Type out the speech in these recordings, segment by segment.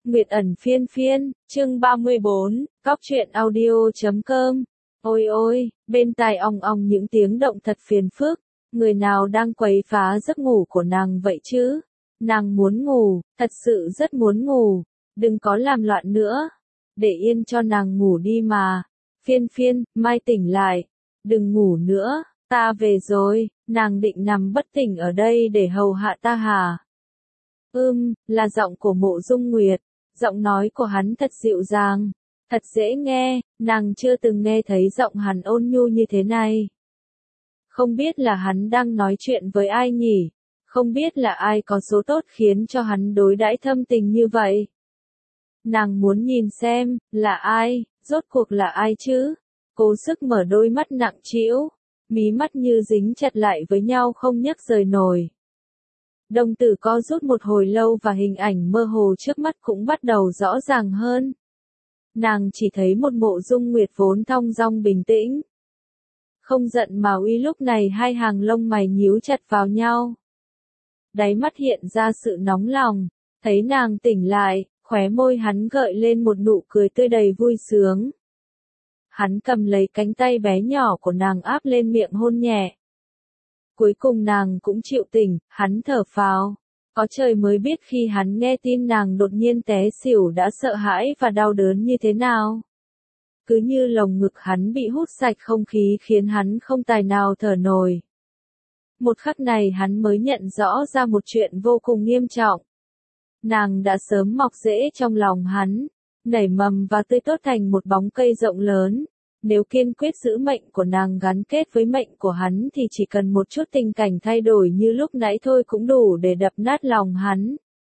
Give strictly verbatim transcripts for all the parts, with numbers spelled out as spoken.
Nguyệt ẩn phiên phiên, chương ba mươi bốn, cóc truyện audio chấm com. Ôi ôi, bên tai ong ong những tiếng động thật phiền phức, người nào đang quấy phá giấc ngủ của nàng vậy chứ? Nàng muốn ngủ, thật sự rất muốn ngủ, đừng có làm loạn nữa, để yên cho nàng ngủ đi mà. Phiên phiên, mai tỉnh lại, đừng ngủ nữa, ta về rồi, nàng định nằm bất tỉnh ở đây để hầu hạ ta hả? Ưm, là giọng của Mộ Dung Nguyệt, giọng nói của hắn thật dịu dàng, thật dễ nghe, nàng chưa từng nghe thấy giọng hắn ôn nhu như thế này. Không biết là hắn đang nói chuyện với ai nhỉ? Không biết là ai có số tốt khiến cho hắn đối đãi thâm tình như vậy? Nàng muốn nhìn xem, là ai, rốt cuộc là ai chứ? Cố sức mở đôi mắt nặng trĩu, mí mắt như dính chặt lại với nhau không nhấc rời nổi. Đồng tử co rút một hồi lâu và hình ảnh mơ hồ trước mắt cũng bắt đầu rõ ràng hơn. Nàng chỉ thấy một Mộ Dung Nguyệt vốn thong dong bình tĩnh. Không giận mà uy, lúc này hai hàng lông mày nhíu chặt vào nhau. Đáy mắt hiện ra sự nóng lòng, thấy nàng tỉnh lại, khóe môi hắn gợi lên một nụ cười tươi đầy vui sướng. Hắn cầm lấy cánh tay bé nhỏ của nàng áp lên miệng hôn nhẹ. Cuối cùng nàng cũng chịu tỉnh, hắn thở phào. Có trời mới biết khi hắn nghe tin nàng đột nhiên té xỉu đã sợ hãi và đau đớn như thế nào. Cứ như lồng ngực hắn bị hút sạch không khí khiến hắn không tài nào thở nổi. Một khắc này hắn mới nhận rõ ra một chuyện vô cùng nghiêm trọng. Nàng đã sớm mọc rễ trong lòng hắn, nảy mầm và tươi tốt thành một bóng cây rộng lớn. Nếu kiên quyết giữ mệnh của nàng gắn kết với mệnh của hắn thì chỉ cần một chút tình cảnh thay đổi như lúc nãy thôi cũng đủ để đập nát lòng hắn.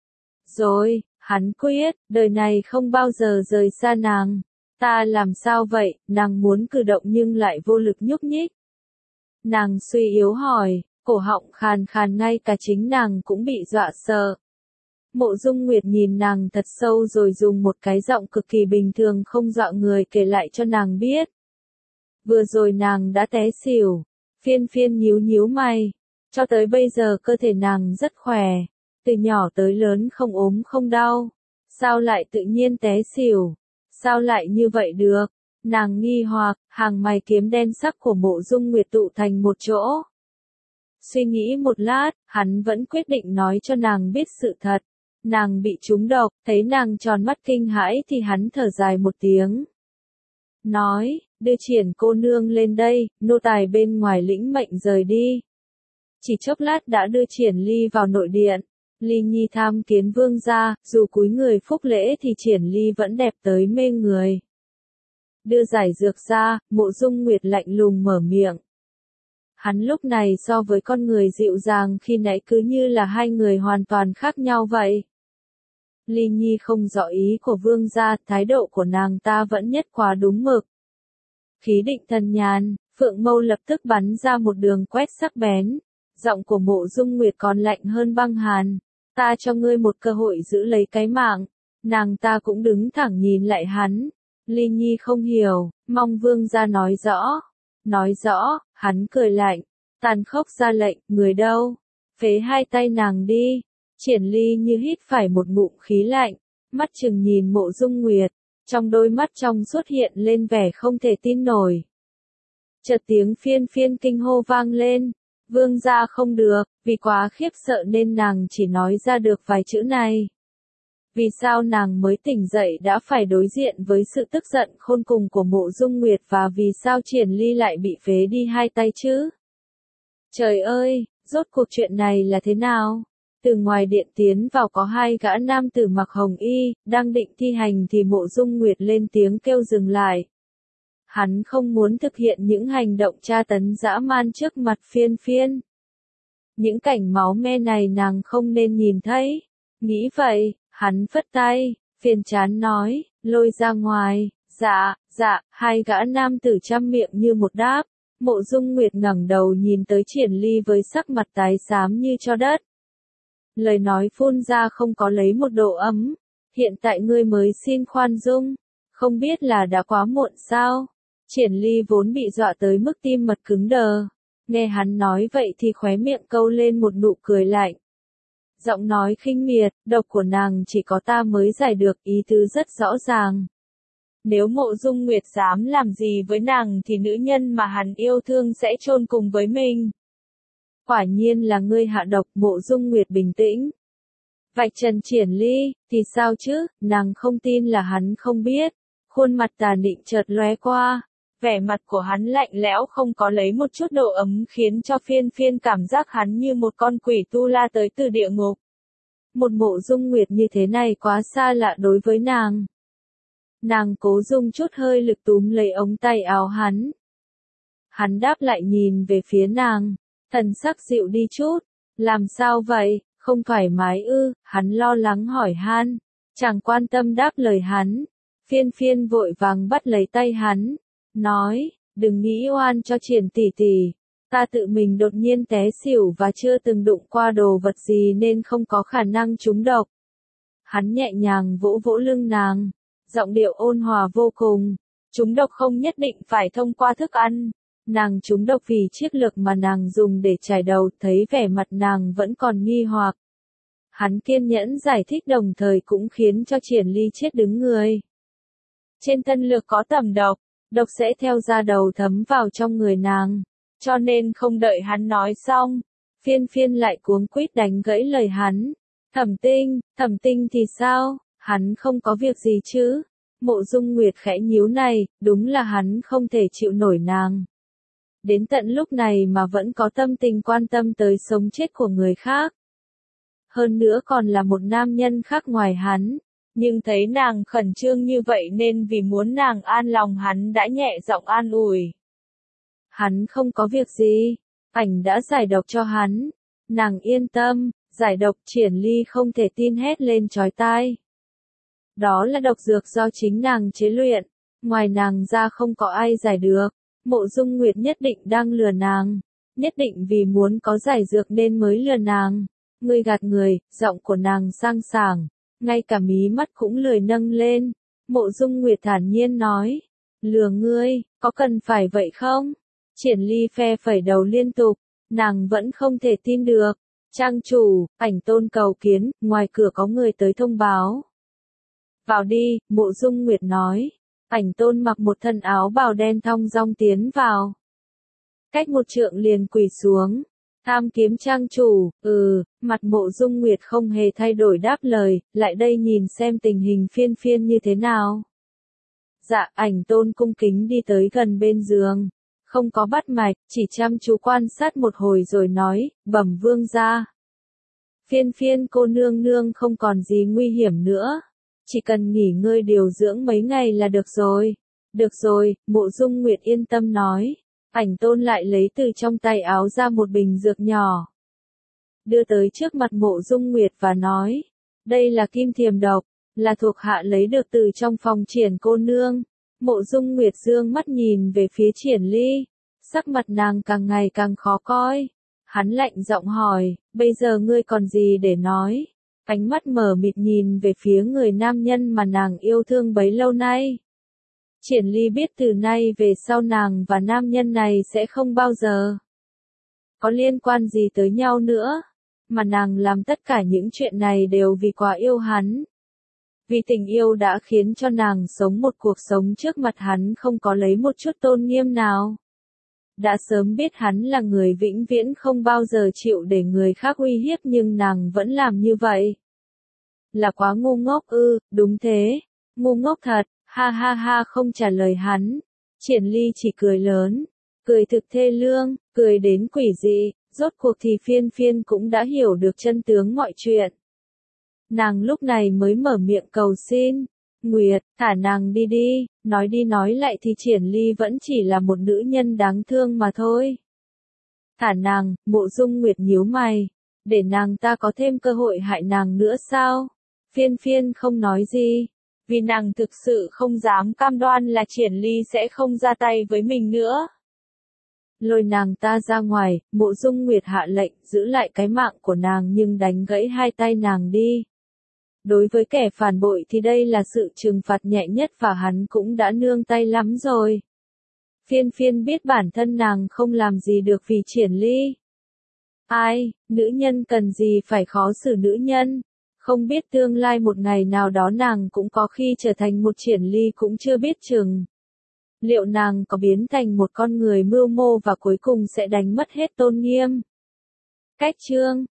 Rồi, hắn quyết, đời này không bao giờ rời xa nàng. Ta làm sao vậy? Nàng muốn cử động nhưng lại vô lực nhúc nhích. Nàng suy yếu hỏi, cổ họng khàn khàn, ngay cả chính nàng cũng bị dọa sợ. Mộ Dung Nguyệt nhìn nàng thật sâu rồi dùng một cái giọng cực kỳ bình thường không dọa người kể lại cho nàng biết. Vừa rồi nàng đã té xỉu. Phiên phiên nhíu nhíu mày. Cho tới bây giờ cơ thể nàng rất khỏe. Từ nhỏ tới lớn không ốm không đau. Sao lại tự nhiên té xỉu? Sao lại như vậy được? Nàng nghi hoặc, hàng mày kiếm đen sắc của Mộ Dung Nguyệt tụ thành một chỗ. Suy nghĩ một lát, hắn vẫn quyết định nói cho nàng biết sự thật. Nàng bị trúng độc, thấy nàng tròn mắt kinh hãi thì hắn thở dài một tiếng. Nói, đưa Triển cô nương lên đây, nô tài bên ngoài lĩnh mệnh rời đi. Chỉ chốc lát đã đưa Triển Ly vào nội điện. Ly Nhi tham kiến vương gia, dù cúi người phúc lễ thì Triển Ly vẫn đẹp tới mê người. Đưa giải dược ra, Mộ Dung Nguyệt lạnh lùng mở miệng. Hắn lúc này so với con người dịu dàng khi nãy cứ như là hai người hoàn toàn khác nhau vậy. Ly Nhi không rõ ý của vương gia, thái độ của nàng ta vẫn nhất quá đúng mực. Khí định thần nhàn, Phượng Mâu lập tức bắn ra một đường quét sắc bén. Giọng của Mộ Dung Nguyệt còn lạnh hơn băng hàn. Ta cho ngươi một cơ hội giữ lấy cái mạng. Nàng ta cũng đứng thẳng nhìn lại hắn. Ly Nhi không hiểu, mong vương gia nói rõ. Nói rõ, hắn cười lạnh. Tàn khốc ra lệnh, người đâu? Phế hai tay nàng đi. Triển Ly như hít phải một ngụm khí lạnh. Mắt chừng nhìn Mộ Dung Nguyệt. Trong đôi mắt trong xuất hiện lên vẻ không thể tin nổi. Chợt tiếng phiên phiên kinh hô vang lên. Vương gia không được, vì quá khiếp sợ nên nàng chỉ nói ra được vài chữ này. Vì sao nàng mới tỉnh dậy đã phải đối diện với sự tức giận khôn cùng của Mộ Dung Nguyệt, và vì sao Triển Ly lại bị phế đi hai tay chứ? Trời ơi, rốt cuộc chuyện này là thế nào? Từ ngoài điện tiến vào có hai gã nam tử mặc hồng y, đang định thi hành thì Mộ Dung Nguyệt lên tiếng kêu dừng lại. Hắn không muốn thực hiện những hành động tra tấn dã man trước mặt phiên phiên. Những cảnh máu me này nàng không nên nhìn thấy. Nghĩ vậy, hắn phất tay, phiền chán nói, lôi ra ngoài. Dạ, dạ, hai gã nam tử chăm miệng như một đáp. Mộ Dung Nguyệt ngẩng đầu nhìn tới Triển Ly với sắc mặt tái xám như cho đất. Lời nói phun ra không có lấy một độ ấm. Hiện tại ngươi mới xin khoan dung. Không biết là đã quá muộn sao? Triển Ly vốn bị dọa tới mức tim mật cứng đờ. Nghe hắn nói vậy thì khóe miệng câu lên một nụ cười lạnh. Giọng nói khinh miệt, độc của nàng chỉ có ta mới giải được, ý tứ rất rõ ràng. Nếu Mộ Dung Nguyệt dám làm gì với nàng thì nữ nhân mà hắn yêu thương sẽ chôn cùng với mình. Quả nhiên là ngươi hạ độc. Mộ Dung Nguyệt bình tĩnh. Vạch trần Triển Ly, thì sao chứ, nàng không tin là hắn không biết. Khuôn mặt tà nịnh chợt lóe qua, vẻ mặt của hắn lạnh lẽo không có lấy một chút độ ấm khiến cho Phiên Phiên cảm giác hắn như một con quỷ tu la tới từ địa ngục. Một Mộ Dung Nguyệt như thế này quá xa lạ đối với nàng. Nàng cố dùng chút hơi lực túm lấy ống tay áo hắn. Hắn đáp lại nhìn về phía nàng, thần sắc dịu đi chút. Làm sao vậy, không thoải mái ư? Hắn lo lắng hỏi han. Chẳng quan tâm đáp lời hắn. Phiên Phiên vội vàng bắt lấy tay hắn, nói, đừng nghĩ oan cho Triển tỷ tỷ. Ta tự mình đột nhiên té xỉu và chưa từng đụng qua đồ vật gì nên không có khả năng trúng độc. Hắn nhẹ nhàng vỗ vỗ lưng nàng, giọng điệu ôn hòa vô cùng. Trúng độc không nhất định phải thông qua thức ăn. Nàng trúng độc vì chiếc lược mà nàng dùng để chải đầu, thấy vẻ mặt nàng vẫn còn nghi hoặc. Hắn kiên nhẫn giải thích đồng thời cũng khiến cho Triển Ly chết đứng người. Trên thân lược có tẩm độc, độc sẽ theo da đầu thấm vào trong người nàng. Cho nên không đợi hắn nói xong, Phiên Phiên lại cuống quýt đánh gãy lời hắn. Thẩm Tinh, Thẩm Tinh thì sao, hắn không có việc gì chứ? Mộ Dung Nguyệt khẽ nhíu này, đúng là hắn không thể chịu nổi nàng. Đến tận lúc này mà vẫn có tâm tình quan tâm tới sống chết của người khác. Hơn nữa còn là một nam nhân khác ngoài hắn. Nhưng thấy nàng khẩn trương như vậy nên vì muốn nàng an lòng hắn đã nhẹ giọng an ủi. Hắn không có việc gì, ảnh đã giải độc cho hắn. Nàng yên tâm, giải độc. Triển Ly không thể tin hét lên chói tai. Đó là độc dược do chính nàng chế luyện, ngoài nàng ra không có ai giải được. Mộ Dung Nguyệt nhất định đang lừa nàng, nhất định vì muốn có giải dược nên mới lừa nàng. Ngươi gạt người, giọng của nàng sang sảng, ngay cả mí mắt cũng lười nâng lên. Mộ Dung Nguyệt thản nhiên nói, lừa ngươi, có cần phải vậy không? Triển Ly phe phẩy đầu liên tục, nàng vẫn không thể tin được. Trang chủ, Ảnh Tôn cầu kiến, ngoài cửa có người tới thông báo. Vào đi, Mộ Dung Nguyệt nói. Ảnh Tôn mặc một thân áo bào đen thong dong tiến vào. Cách một trượng liền quỳ xuống. Tham kiếm trang chủ, ừ, mặt Mộ Dung Nguyệt không hề thay đổi đáp lời, lại đây nhìn xem tình hình Phiên Phiên như thế nào. Dạ, Ảnh Tôn cung kính đi tới gần bên giường. Không có bắt mạch, chỉ chăm chú quan sát một hồi rồi nói, bẩm vương gia. Phiên Phiên cô nương nương không còn gì nguy hiểm nữa. Chỉ cần nghỉ ngơi điều dưỡng mấy ngày là được rồi. Được rồi, Mộ Dung Nguyệt yên tâm nói. Ảnh Tôn lại lấy từ trong tay áo ra một bình dược nhỏ. Đưa tới trước mặt Mộ Dung Nguyệt và nói. Đây là kim thiềm độc, là thuộc hạ lấy được từ trong phòng Triển cô nương. Mộ Dung Nguyệt dương mắt nhìn về phía Triển Ly. Sắc mặt nàng càng ngày càng khó coi. Hắn lạnh giọng hỏi, bây giờ ngươi còn gì để nói? Ánh mắt mờ mịt nhìn về phía người nam nhân mà nàng yêu thương bấy lâu nay. Triển Ly biết từ nay về sau nàng và nam nhân này sẽ không bao giờ có liên quan gì tới nhau nữa. Mà nàng làm tất cả những chuyện này đều vì quá yêu hắn. Vì tình yêu đã khiến cho nàng sống một cuộc sống trước mặt hắn không có lấy một chút tôn nghiêm nào. Đã sớm biết hắn là người vĩnh viễn không bao giờ chịu để người khác uy hiếp nhưng nàng vẫn làm như vậy. Là quá ngu ngốc ư? Đúng thế, ngu ngốc thật, ha ha ha. Không trả lời hắn. Triển Ly chỉ cười lớn, cười thực thê lương, cười đến quỷ dị. Rốt cuộc thì Phiên Phiên cũng đã hiểu được chân tướng mọi chuyện. Nàng lúc này mới mở miệng cầu xin. Nguyệt, thả nàng đi đi. Nói đi nói lại thì Triển Ly vẫn chỉ là một nữ nhân đáng thương mà thôi. Thả nàng. Mộ Dung Nguyệt nhíu mày. Để nàng ta có thêm cơ hội hại nàng nữa sao? Phiên Phiên không nói gì. Vì nàng thực sự không dám cam đoan là Triển Ly sẽ không ra tay với mình nữa. Lôi nàng ta ra ngoài. Mộ Dung Nguyệt hạ lệnh giữ lại cái mạng của nàng nhưng đánh gãy hai tay nàng đi. Đối với kẻ phản bội thì đây là sự trừng phạt nhẹ nhất và hắn cũng đã nương tay lắm rồi. Phiên Phiên biết bản thân nàng không làm gì được vì Triển Ly. Ai, nữ nhân cần gì phải khó xử nữ nhân? Không biết tương lai một ngày nào đó nàng cũng có khi trở thành một Triển Ly cũng chưa biết chừng. Liệu nàng có biến thành một con người mưu mô và cuối cùng sẽ đánh mất hết tôn nghiêm? Cách chương